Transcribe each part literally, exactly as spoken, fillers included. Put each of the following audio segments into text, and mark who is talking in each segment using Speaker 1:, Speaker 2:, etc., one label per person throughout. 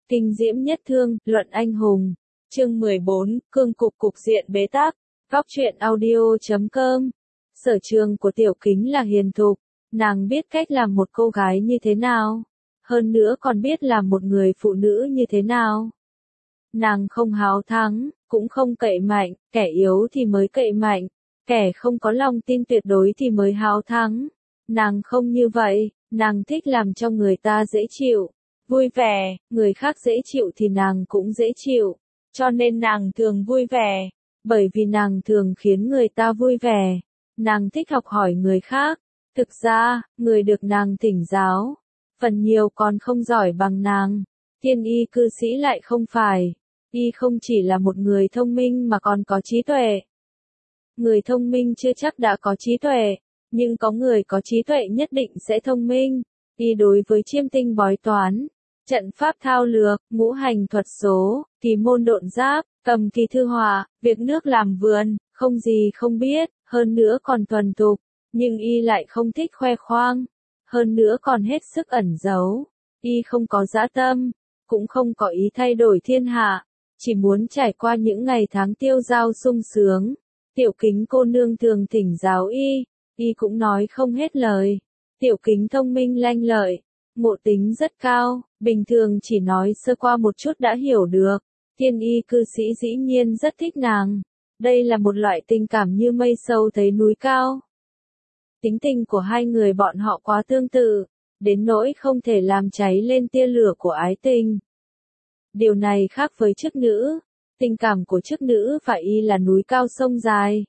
Speaker 1: Kinh diễm nhất thương, luận anh hùng. Chương mười bốn, cương cục cục diện bế tắc. Góc truyện audio chấm com. Sở trường của Tiểu Kính là hiền thục, nàng biết cách làm một cô gái như thế nào, hơn nữa còn biết làm một người phụ nữ như thế nào. Nàng không háo thắng, cũng không cậy mạnh, kẻ yếu thì mới cậy mạnh, kẻ không có lòng tin tuyệt đối thì mới háo thắng. Nàng không như vậy, nàng thích làm cho người ta dễ chịu, vui vẻ, người khác dễ chịu thì nàng cũng dễ chịu, cho nên nàng thường vui vẻ, bởi vì nàng thường khiến người ta vui vẻ. Nàng thích học hỏi người khác, thực ra, người được nàng thỉnh giáo, phần nhiều còn không giỏi bằng nàng. Thiên y cư sĩ lại không phải, y không chỉ là một người thông minh mà còn có trí tuệ. Người thông minh chưa chắc đã có trí tuệ, nhưng có người có trí tuệ nhất định sẽ thông minh. Y đối với chiêm tinh bói toán, trận pháp thao lược, ngũ hành thuật số, kỳ môn độn giáp, cầm kỳ thư họa, việc nước làm vườn, không gì không biết, hơn nữa còn thuần thục, nhưng y lại không thích khoe khoang, hơn nữa còn hết sức ẩn giấu. Y không có dã tâm, cũng không có ý thay đổi thiên hạ, chỉ muốn trải qua những ngày tháng tiêu dao sung sướng. Tiểu Kính cô nương thường thỉnh giáo y, y cũng nói không hết lời. Tiểu Kính thông minh lanh lợi, ngộ tính rất cao, bình thường chỉ nói sơ qua một chút đã hiểu được. Thiên y cư sĩ dĩ nhiên rất thích nàng. Đây là một loại tình cảm như mây sâu thấy núi cao. Tính tình của hai người bọn họ quá tương tự, đến nỗi không thể làm cháy lên tia lửa của ái tình. Điều này khác với chức nữ, tình cảm của chức nữ và y là núi cao sông dài,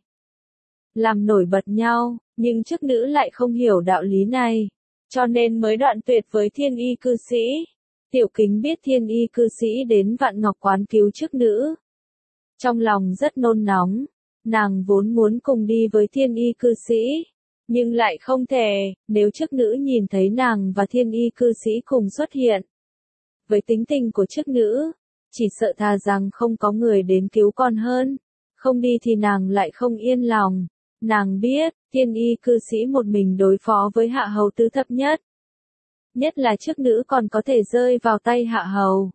Speaker 1: làm nổi bật nhau, nhưng chức nữ lại không hiểu đạo lý này, cho nên mới đoạn tuyệt với thiên y cư sĩ. Tiểu Kính biết thiên y cư sĩ đến Vạn Ngọc Quán cứu chức nữ, trong lòng rất nôn nóng, nàng vốn muốn cùng đi với thiên y cư sĩ, nhưng lại không thể, nếu chức nữ nhìn thấy nàng và thiên y cư sĩ cùng xuất hiện. Với tính tình của chức nữ, chỉ sợ thà rằng không có người đến cứu con hơn, không đi thì nàng lại không yên lòng. Nàng biết, thiên y cư sĩ một mình đối phó với hạ hầu tứ thập nhất. Nhất là chức nữ còn có thể rơi vào tay hạ hầu,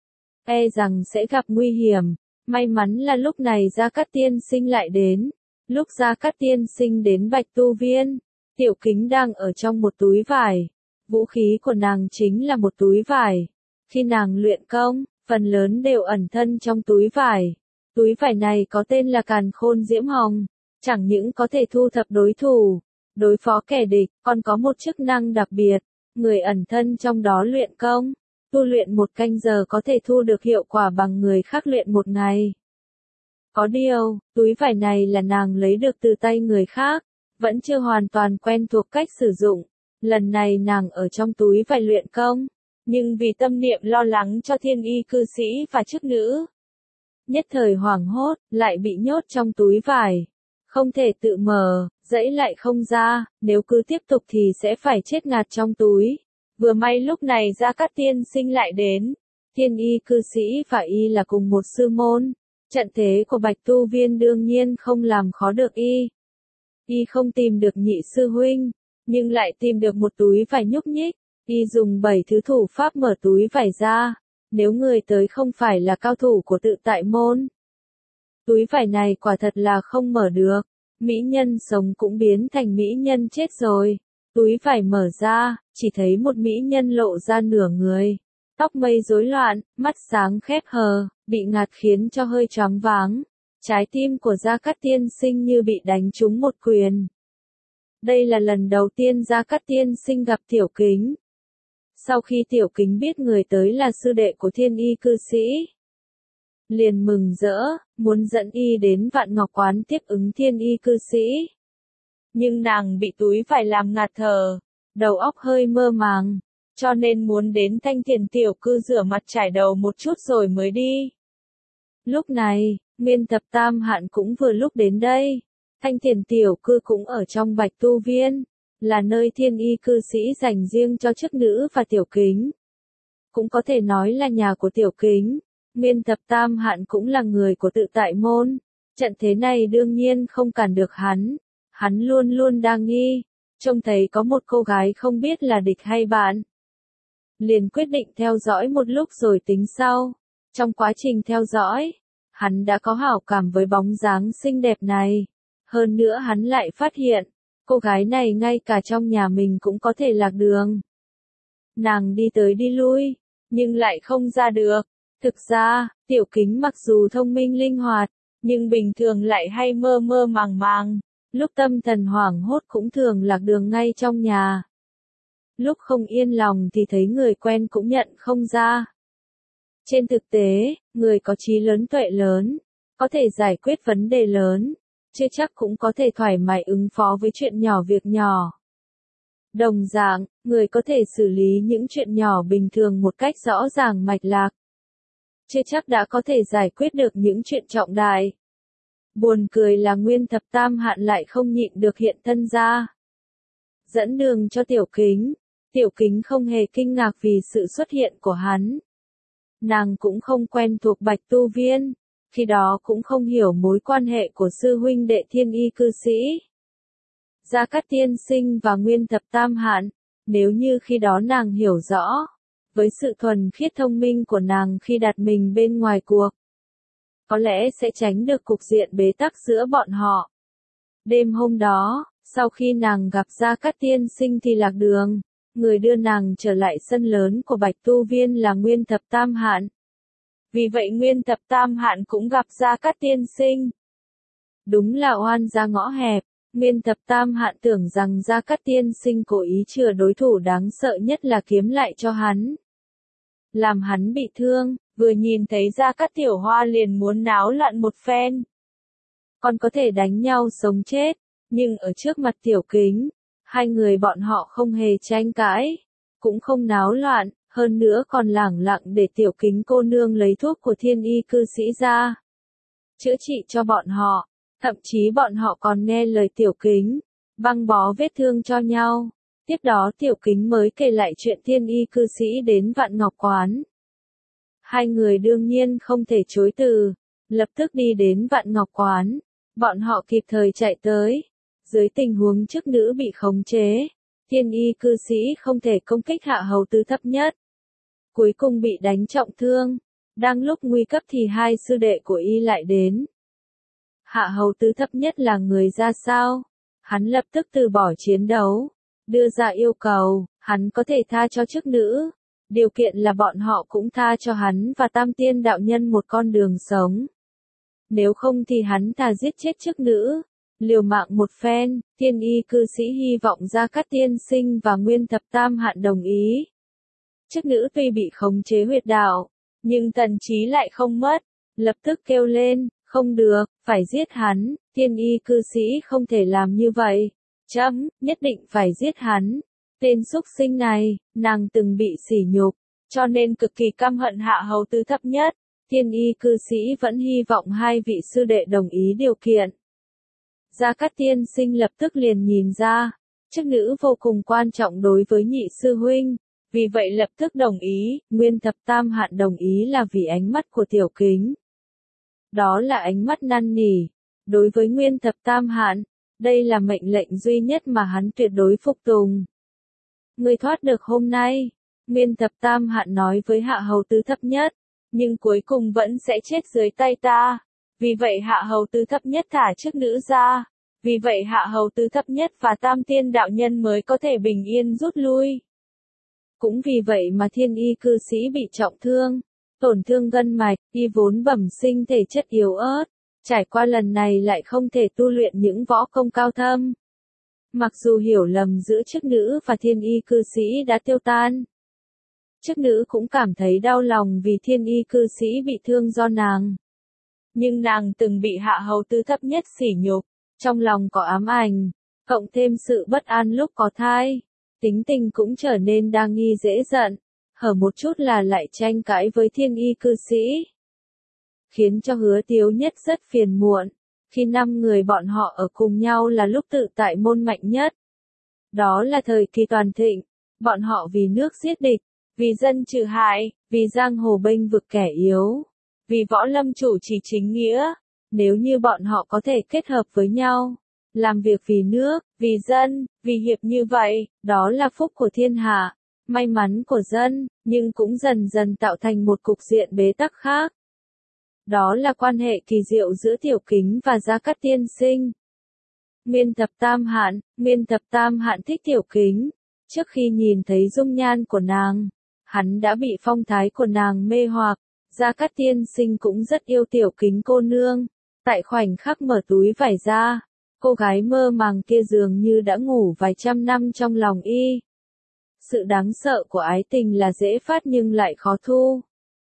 Speaker 1: e rằng sẽ gặp nguy hiểm. May mắn là lúc này Gia Cát Tiên Sinh lại đến. Lúc Gia Cát Tiên Sinh đến Bạch Tu Viên, Tiểu Kính đang ở trong một túi vải. Vũ khí của nàng chính là một túi vải. Khi nàng luyện công, phần lớn đều ẩn thân trong túi vải. Túi vải này có tên là Càn Khôn Diễm Hồng, chẳng những có thể thu thập đối thủ, đối phó kẻ địch, còn có một chức năng đặc biệt. Người ẩn thân trong đó luyện công, tu luyện một canh giờ có thể thu được hiệu quả bằng người khác luyện một ngày. Có điều, túi vải này là nàng lấy được từ tay người khác, vẫn chưa hoàn toàn quen thuộc cách sử dụng. Lần này nàng ở trong túi vải luyện công, nhưng vì tâm niệm lo lắng cho thiên y cư sĩ và chức nữ, nhất thời hoảng hốt, lại bị nhốt trong túi vải. Không thể tự mở, dãy lại không ra, nếu cứ tiếp tục thì sẽ phải chết ngạt trong túi. Vừa may lúc này Gia Cát Tiên Sinh lại đến. Thiên y cư sĩ và y là cùng một sư môn. Trận thế của Bạch Tu Viên đương nhiên không làm khó được y. Y không tìm được nhị sư huynh, nhưng lại tìm được một túi vải nhúc nhích. Y dùng bảy thứ thủ pháp mở túi vải ra. Nếu người tới không phải là cao thủ của tự tại môn, túi vải này quả thật là không mở được. Mỹ nhân sống cũng biến thành mỹ nhân chết rồi. Túi vải mở ra, chỉ thấy một mỹ nhân lộ ra nửa người. Tóc mây rối loạn, mắt sáng khép hờ, bị ngạt khiến cho hơi choáng váng. Trái tim của Gia Cát Tiên Sinh như bị đánh trúng một quyền. Đây là lần đầu tiên Gia Cát Tiên Sinh gặp Tiểu Kính. Sau khi Tiểu Kính biết người tới là sư đệ của thiên y cư sĩ, liền mừng rỡ, muốn dẫn y đến Vạn Ngọc Quán tiếp ứng thiên y cư sĩ. Nhưng nàng bị túi vải làm ngạt thở, đầu óc hơi mơ màng, cho nên muốn đến Thanh Thiền tiểu cư rửa mặt trải đầu một chút rồi mới đi. Lúc này, Nguyên Thập Tam Hạn cũng vừa lúc đến đây. Thanh Thiền tiểu cư cũng ở trong Bạch Tu Viên, là nơi thiên y cư sĩ dành riêng cho chức nữ và Tiểu Kính. Cũng có thể nói là nhà của Tiểu Kính. Nguyên Thập Tam Hạn cũng là người của tự tại môn. Trận thế này đương nhiên không cản được hắn. Hắn luôn luôn đang nghi, trông thấy có một cô gái không biết là địch hay bạn. liền quyết định theo dõi một lúc rồi tính sau. Trong quá trình theo dõi, hắn đã có hảo cảm với bóng dáng xinh đẹp này. Hơn nữa hắn lại phát hiện, cô gái này ngay cả trong nhà mình cũng có thể lạc đường. Nàng đi tới đi lui, nhưng lại không ra được. Thực ra, Tiểu Kính mặc dù thông minh linh hoạt, nhưng bình thường lại hay mơ mơ màng màng. Lúc tâm thần hoảng hốt cũng thường lạc đường ngay trong nhà. Lúc không yên lòng thì thấy người quen cũng nhận không ra. Trên thực tế, người có trí lớn tuệ lớn, có thể giải quyết vấn đề lớn, chưa chắc cũng có thể thoải mái ứng phó với chuyện nhỏ việc nhỏ. Đồng dạng, người có thể xử lý những chuyện nhỏ bình thường một cách rõ ràng mạch lạc, chưa chắc đã có thể giải quyết được những chuyện trọng đại. Buồn cười là Nguyên Thập Tam Hạn lại không nhịn được hiện thân ra. Dẫn đường cho Tiểu Kính, Tiểu Kính không hề kinh ngạc vì sự xuất hiện của hắn. Nàng cũng không quen thuộc Bạch Tu Viên, khi đó cũng không hiểu mối quan hệ của sư huynh đệ Thiên Y cư sĩ. Gia Cát Tiên Sinh và Nguyên Thập Tam Hạn, nếu như khi đó nàng hiểu rõ, với sự thuần khiết thông minh của nàng khi đặt mình bên ngoài cuộc, có lẽ sẽ tránh được cục diện bế tắc giữa bọn họ. Đêm hôm đó, sau khi nàng gặp Gia Cát Tiên Sinh thì lạc đường, người đưa nàng trở lại sân lớn của Bạch Tu Viên là Nguyên Thập Tam Hạn. Vì vậy Nguyên Thập Tam Hạn cũng gặp Gia Cát Tiên Sinh. Đúng là oan gia ngõ hẹp, Nguyên Thập Tam Hạn tưởng rằng Gia Cát Tiên Sinh cố ý chừa đối thủ đáng sợ nhất là kiếm lại cho hắn. Làm hắn bị thương, vừa nhìn thấy Gia Cát Tiểu Hoa liền muốn náo loạn một phen. Còn có thể đánh nhau sống chết, nhưng ở trước mặt Tiểu Kính, hai người bọn họ không hề tranh cãi, cũng không náo loạn, hơn nữa còn lẳng lặng để Tiểu Kính cô nương lấy thuốc của Thiên Y cư sĩ ra, chữa trị cho bọn họ, thậm chí bọn họ còn nghe lời Tiểu Kính, băng bó vết thương cho nhau. Tiếp đó Tiểu Kính mới kể lại chuyện Thiên Y cư sĩ đến Vạn Ngọc Quán. Hai người đương nhiên không thể chối từ, lập tức đi đến Vạn Ngọc Quán, bọn họ kịp thời chạy tới. Dưới tình huống chức nữ bị khống chế, Thiên Y cư sĩ không thể công kích Hạ Hầu Tứ Thấp Nhất. Cuối cùng bị đánh trọng thương, đang lúc nguy cấp thì hai sư đệ của y lại đến. Hạ Hầu Tứ Thấp Nhất là người ra sao? Hắn lập tức từ bỏ chiến đấu, đưa ra yêu cầu, hắn có thể tha cho chức nữ, điều kiện là bọn họ cũng tha cho hắn và Tam Tiên đạo nhân một con đường sống. Nếu không thì hắn thà giết chết chức nữ, liều mạng một phen. Thiên Y cư sĩ hy vọng Gia Cát Tiên Sinh và Nguyên Thập Tam Hạn đồng ý. Chức nữ tuy bị khống chế huyệt đạo, nhưng thần trí lại không mất, lập tức kêu lên, không được, phải giết hắn. Thiên Y cư sĩ không thể làm như vậy, chấm, nhất định phải giết hắn. Tên súc sinh này, nàng từng bị sỉ nhục, cho nên cực kỳ căm hận Hạ Hầu Tứ Thấp Nhất. Thiên Y cư sĩ vẫn hy vọng hai vị sư đệ đồng ý điều kiện. Gia Cát Tiên Sinh lập tức liền nhìn ra, chức nữ vô cùng quan trọng đối với nhị sư huynh, vì vậy lập tức đồng ý. Nguyên Thập Tam Hạn đồng ý là vì ánh mắt của Tiểu Kính. Đó là ánh mắt năn nỉ. Đối với Nguyên Thập Tam Hạn, đây là mệnh lệnh duy nhất mà hắn tuyệt đối phục tùng. Ngươi thoát được hôm nay, Nguyên Thập Tam Hạn nói với Hạ Hầu Tứ Thấp Nhất, nhưng cuối cùng vẫn sẽ chết dưới tay ta. Vì vậy Hạ Hầu Tứ Thấp Nhất thả chức nữ ra. Vì vậy Hạ Hầu Tứ Thấp Nhất và Tam Tiên đạo nhân mới có thể bình yên rút lui. Cũng vì vậy mà Thiên Y cư sĩ bị trọng thương, tổn thương gân mạch, y vốn bẩm sinh thể chất yếu ớt, trải qua lần này lại không thể tu luyện những võ công cao thâm. Mặc dù hiểu lầm giữa chức nữ và Thiên Y cư sĩ đã tiêu tan, chức nữ cũng cảm thấy đau lòng vì Thiên Y cư sĩ bị thương do nàng. Nhưng nàng từng bị Hạ Hầu Tứ Thấp Nhất sỉ nhục, trong lòng có ám ảnh, cộng thêm sự bất an lúc có thai, tính tình cũng trở nên đa nghi dễ giận, hở một chút là lại tranh cãi với Thiên Y cư sĩ, khiến cho Hứa Tiếu Nhất rất phiền muộn. Khi năm người bọn họ ở cùng nhau là lúc tự tại môn mạnh nhất. Đó là thời kỳ toàn thịnh, bọn họ vì nước giết địch, vì dân trừ hại, vì giang hồ bênh vực kẻ yếu, vì võ lâm chủ trì chính nghĩa. Nếu như bọn họ có thể kết hợp với nhau, làm việc vì nước, vì dân, vì hiệp như vậy, đó là phúc của thiên hạ, may mắn của dân, nhưng cũng dần dần tạo thành một cục diện bế tắc khác. Đó là quan hệ kỳ diệu giữa Tiểu Kính và Gia Cát tiên sinh. Nguyên Thập Tam Hạn, Nguyên Thập Tam Hạn thích Tiểu Kính. Trước khi nhìn thấy dung nhan của nàng, hắn đã bị phong thái của nàng mê hoặc. Gia Cát tiên sinh cũng rất yêu Tiểu Kính cô nương. Tại khoảnh khắc mở túi vải ra, cô gái mơ màng kia dường như đã ngủ vài trăm năm trong lòng y. Sự đáng sợ của ái tình là dễ phát nhưng lại khó thu.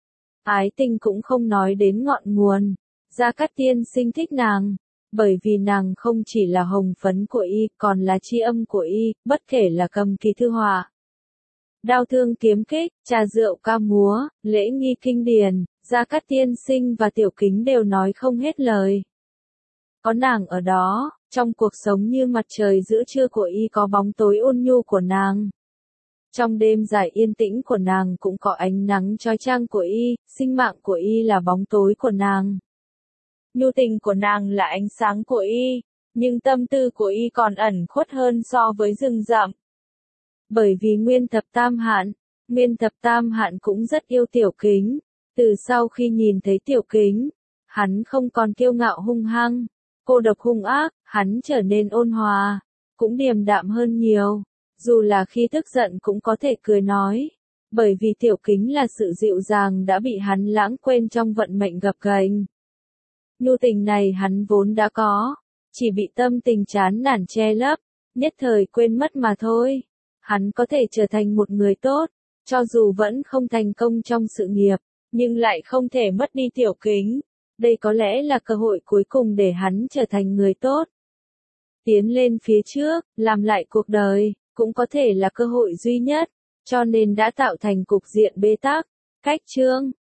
Speaker 1: Ái tình cũng không nói đến ngọn nguồn. Gia Cát tiên sinh thích nàng, bởi vì nàng không chỉ là hồng phấn của y, còn là tri âm của y, bất kể là cầm kỳ thư họa, đao thương kiếm kích, trà rượu ca múa, lễ nghi kinh điển, Gia Cát tiên sinh và Tiểu Kính đều nói không hết lời. Có nàng ở đó, trong cuộc sống như mặt trời giữa trưa của y có bóng tối ôn nhu của nàng. Trong đêm dài yên tĩnh của nàng cũng có ánh nắng chói chang của y, sinh mạng của y là bóng tối của nàng. Nhu tình của nàng là ánh sáng của y, nhưng tâm tư của y còn ẩn khuất hơn so với rừng rậm. Bởi vì Nguyên Thập Tam Hạn, Nguyên Thập Tam Hạn cũng rất yêu Tiểu Kính. Từ sau khi nhìn thấy Tiểu Kính, hắn không còn kiêu ngạo hung hăng, cô độc hung ác, hắn trở nên ôn hòa, cũng điềm đạm hơn nhiều. Dù là khi tức giận cũng có thể cười nói, bởi vì Tiểu Kính là sự dịu dàng đã bị hắn lãng quên trong vận mệnh gập ghềnh. Nhu tình này hắn vốn đã có, chỉ bị tâm tình chán nản che lấp, nhất thời quên mất mà thôi. Hắn có thể trở thành một người tốt, cho dù vẫn không thành công trong sự nghiệp, nhưng lại không thể mất đi Tiểu Kính. Đây có lẽ là cơ hội cuối cùng để hắn trở thành người tốt. Tiến lên phía trước, làm lại cuộc đời, cũng có thể là cơ hội duy nhất, cho nên đã tạo thành cục diện bế tắc. Cách chương